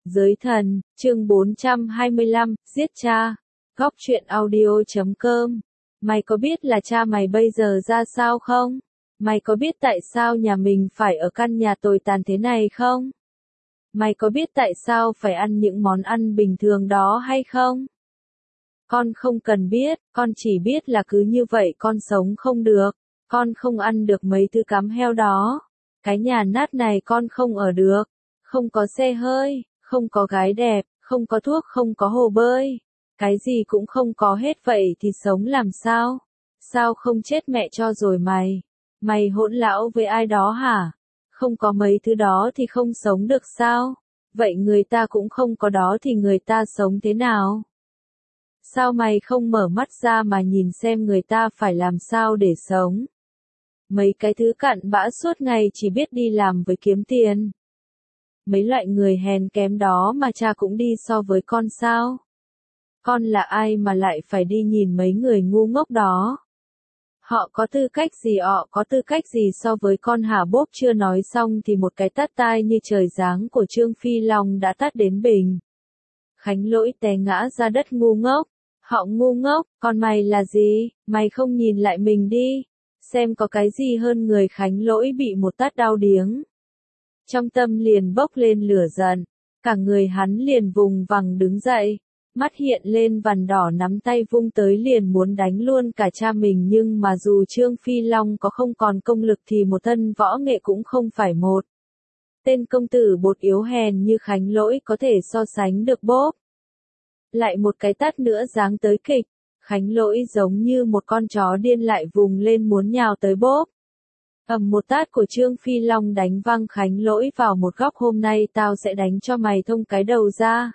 Giới thần, chương 425, giết cha. Góc truyện audio.com. Mày có biết là cha mày bây giờ ra sao không? Mày có biết tại sao nhà mình phải ở căn nhà tồi tàn thế này không? Mày có biết tại sao phải ăn những món ăn bình thường đó hay không? Con không cần biết, con chỉ biết là cứ như vậy con sống không được. Con không ăn được mấy thứ cám heo đó. Cái nhà nát này con không ở được. Không có xe hơi, không có gái đẹp, không có thuốc, không có hồ bơi. Cái gì cũng không có hết vậy thì sống làm sao? Sao không chết mẹ cho rồi mày? Mày hỗn láo với ai đó hả? Không có mấy thứ đó thì không sống được sao? Vậy người ta cũng không có đó thì người ta sống thế nào? Sao mày không mở mắt ra mà nhìn xem người ta phải làm sao để sống? Mấy cái thứ cặn bã suốt ngày chỉ biết đi làm với kiếm tiền. Mấy loại người hèn kém đó mà cha cũng đi so với con sao? Con là ai mà lại phải đi nhìn mấy người ngu ngốc đó? Họ có tư cách gì so với con hả? Bốp chưa nói xong thì một cái tát tai như trời giáng của Trương Phi Long đã tát đến bình. Khánh Lỗi té ngã ra đất. Ngu ngốc. Họ ngu ngốc, còn mày là gì? Mày không nhìn lại mình đi. Xem có cái gì hơn người. Khánh Lỗi bị một tát đau điếng. Trong tâm liền bốc lên lửa giận. Cả người hắn liền vùng vằng đứng dậy. Mắt hiện lên vằn đỏ, nắm tay vung tới liền muốn đánh luôn cả cha mình, nhưng mà dù Trương Phi Long có không còn công lực thì một thân võ nghệ cũng không phải một tên công tử bột yếu hèn như Khánh Lỗi có thể so sánh được. Bốp. Lại một cái tát nữa giáng tới kịch. Khánh Lỗi giống như một con chó điên lại vùng lên muốn nhào tới bốp. Ầm, một tát của Trương Phi Long đánh văng Khánh Lỗi vào một góc. Hôm nay tao sẽ đánh cho mày thông cái đầu ra.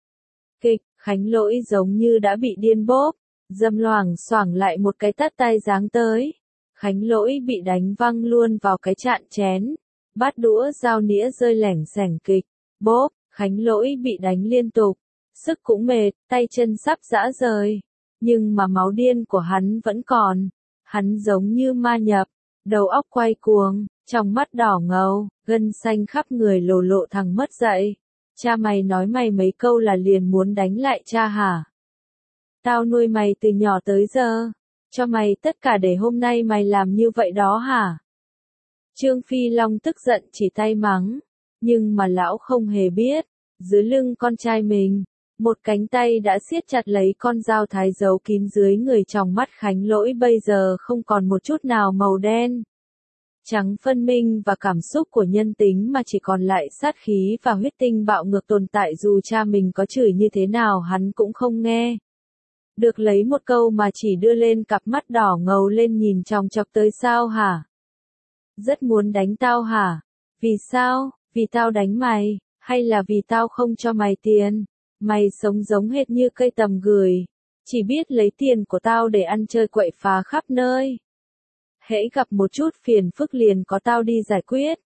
Kịch. Khánh Lỗi giống như đã bị điên. Bốp. Dâm loảng xoảng lại một cái tát tai giáng tới. Khánh Lỗi bị đánh văng luôn vào cái chạn chén. Bát đũa dao nĩa rơi lẻng xẻng. Kịch. Bốp. Khánh Lỗi bị đánh liên tục. Sức cũng mệt, tay chân sắp rã rời. Nhưng mà máu điên của hắn vẫn còn. Hắn giống như ma nhập. Đầu óc quay cuồng, trong mắt đỏ ngầu, gân xanh khắp người lồ lộ. Thằng mất dạy. Cha mày nói mày mấy câu là liền muốn đánh lại cha hả? Tao nuôi mày từ nhỏ tới giờ. Cho mày tất cả để hôm nay mày làm như vậy đó hả? Trương Phi Long tức giận chỉ tay mắng. Nhưng mà lão không hề biết. Dưới lưng con trai mình. Một cánh tay đã siết chặt lấy con dao thái giấu kín dưới người. Trong mắt Khánh Lỗi bây giờ không còn một chút nào màu đen trắng phân minh và cảm xúc của nhân tính, mà chỉ còn lại sát khí và huyết tinh bạo ngược tồn tại. Dù cha mình có chửi như thế nào hắn cũng không nghe được lấy một câu mà chỉ đưa lên cặp mắt đỏ ngầu lên nhìn chòng chọc tới. Sao hả? Rất muốn đánh tao hả? Vì sao? Vì tao đánh mày? Hay là vì tao không cho mày tiền? Mày sống giống hệt như cây tầm gửi. Chỉ biết lấy tiền của tao để ăn chơi quậy phá khắp nơi. Hễ gặp một chút phiền phức liền có tao đi giải quyết.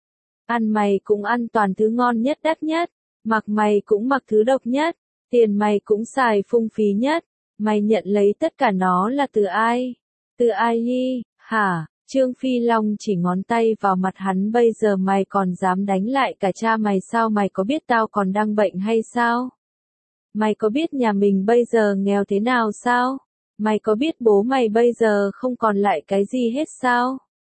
Ăn mày cũng ăn toàn thứ ngon nhất đắt nhất. Mặc mày cũng mặc thứ độc nhất. Tiền mày cũng xài phung phí nhất. Mày nhận lấy tất cả nó là từ ai? Từ ai đi? Hả? Trương Phi Long chỉ ngón tay vào mặt hắn. Bây giờ mày còn dám đánh lại cả cha mày sao? Mày có biết tao còn đang bệnh hay sao? Mày có biết nhà mình bây giờ nghèo thế nào sao? Mày có biết bố mày bây giờ không còn lại cái gì hết sao?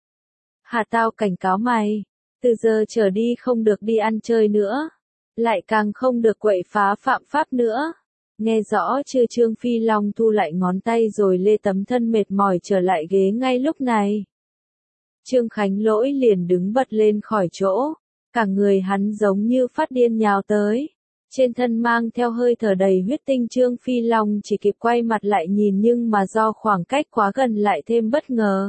Hả, tao cảnh cáo mày. Từ giờ trở đi không được đi ăn chơi nữa. Lại càng không được quậy phá phạm pháp nữa. Nghe rõ chưa? Trương Phi Long thu lại ngón tay rồi lê tấm thân mệt mỏi trở lại ghế ngay lúc này. Trương Khánh Lỗi liền đứng bật lên khỏi chỗ. Cả người hắn giống như phát điên nhào tới. Trên thân mang theo hơi thở đầy huyết tinh. Trương Phi Long chỉ kịp quay mặt lại nhìn, nhưng mà do khoảng cách quá gần lại thêm bất ngờ.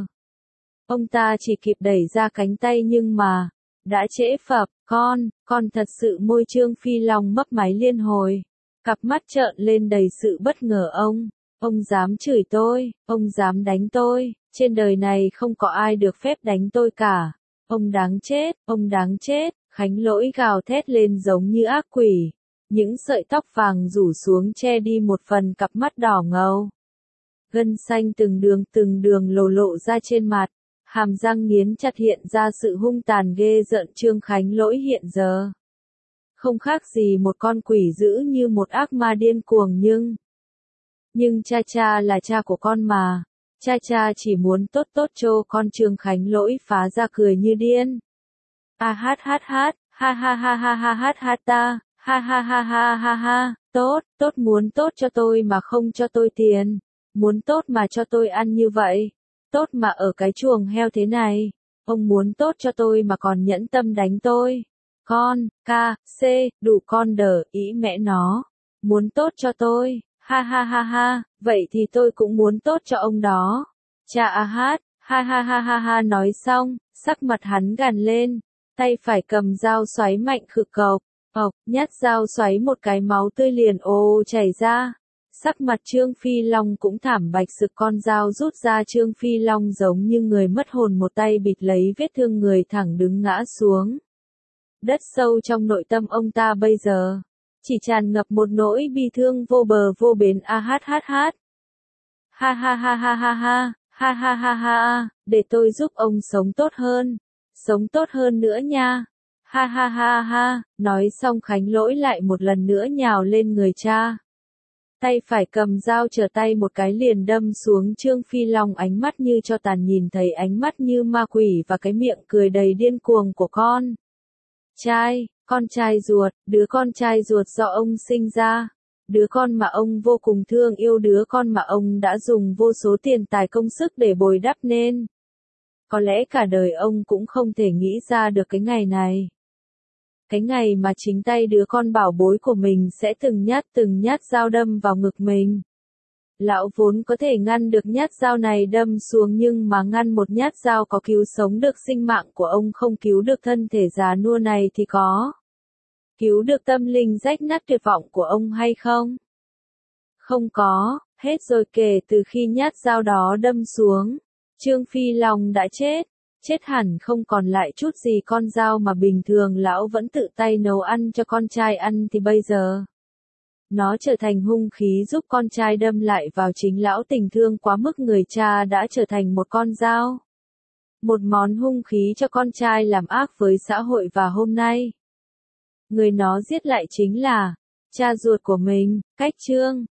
Ông ta chỉ kịp đẩy ra cánh tay nhưng mà đã trễ phập. Con thật sự. Môi Trương Phi Long mấp máy liên hồi. Cặp mắt trợn lên đầy sự bất ngờ. Ông dám chửi tôi, ông dám đánh tôi. Trên đời này không có ai được phép đánh tôi cả. Ông đáng chết, ông đáng chết. Khánh Lỗi gào thét lên giống như ác quỷ. Những sợi tóc vàng rủ xuống che đi một phần cặp mắt đỏ ngầu. Gân xanh từng đường lồ lộ ra trên mặt. Hàm răng nghiến chặt hiện ra sự hung tàn ghê rợn. Trương Khánh Lỗi hiện giờ Không khác gì một con quỷ dữ như một ác ma điên cuồng nhưng cha là cha của con mà. Cha chỉ muốn tốt tốt cho con. Trương Khánh Lỗi phá ra cười như điên. A hát, ha ha ha ta, ha, tốt muốn tốt cho tôi mà không cho tôi tiền, muốn tốt mà cho tôi ăn như vậy, tốt mà ở cái chuồng heo thế này, ông muốn tốt cho tôi mà còn nhẫn tâm đánh tôi. Con, đủ con đờ, ý mẹ nó, muốn tốt cho tôi, ha, vậy thì tôi cũng muốn tốt cho ông đó. Cha A hát, ha, nói xong, sắc mặt hắn gằn lên. Tay phải cầm dao xoáy mạnh khực cộc, nhát dao xoáy một cái máu tươi liền ồ chảy ra. Sắc mặt Trương Phi Long cũng thảm bạch sực, con dao rút ra. Trương Phi Long giống như người mất hồn, một tay bịt lấy vết thương người, thẳng đứng ngã xuống. Đất sâu trong nội tâm ông ta bây giờ chỉ tràn ngập một nỗi bi thương vô bờ vô bến. A hát, ha, để tôi giúp ông sống tốt hơn nữa nha. Ha, nói xong Khánh Lỗi lại một lần nữa nhào lên người cha. Tay phải cầm dao trở tay một cái liền đâm xuống Trương Phi Long, ánh mắt như cho tàn, nhìn thấy ánh mắt như ma quỷ và cái miệng cười đầy điên cuồng của con trai ruột, đứa con trai ruột do ông sinh ra. Đứa con mà ông vô cùng thương yêu, đứa con mà ông đã dùng vô số tiền tài công sức để bồi đắp nên. Có lẽ cả đời ông cũng không thể nghĩ ra được cái ngày này. Cái ngày mà chính tay đứa con bảo bối của mình sẽ từng nhát dao đâm vào ngực mình. Lão vốn có thể ngăn được nhát dao này đâm xuống, nhưng mà ngăn một nhát dao có cứu sống được sinh mạng của ông, không cứu được thân thể già nua này thì có cứu được tâm linh rách nát tuyệt vọng của ông hay không? Không có, hết rồi. Kể từ khi nhát dao đó đâm xuống, Trương Phi Long đã chết hẳn không còn lại chút gì. Con dao mà bình thường lão vẫn tự tay nấu ăn cho con trai ăn thì bây giờ nó trở thành hung khí giúp con trai đâm lại vào chính lão. Tình thương quá mức, người cha đã trở thành một con dao, một món hung khí cho con trai làm ác với xã hội, và hôm nay người nó giết lại chính là cha ruột của mình. Cách Trương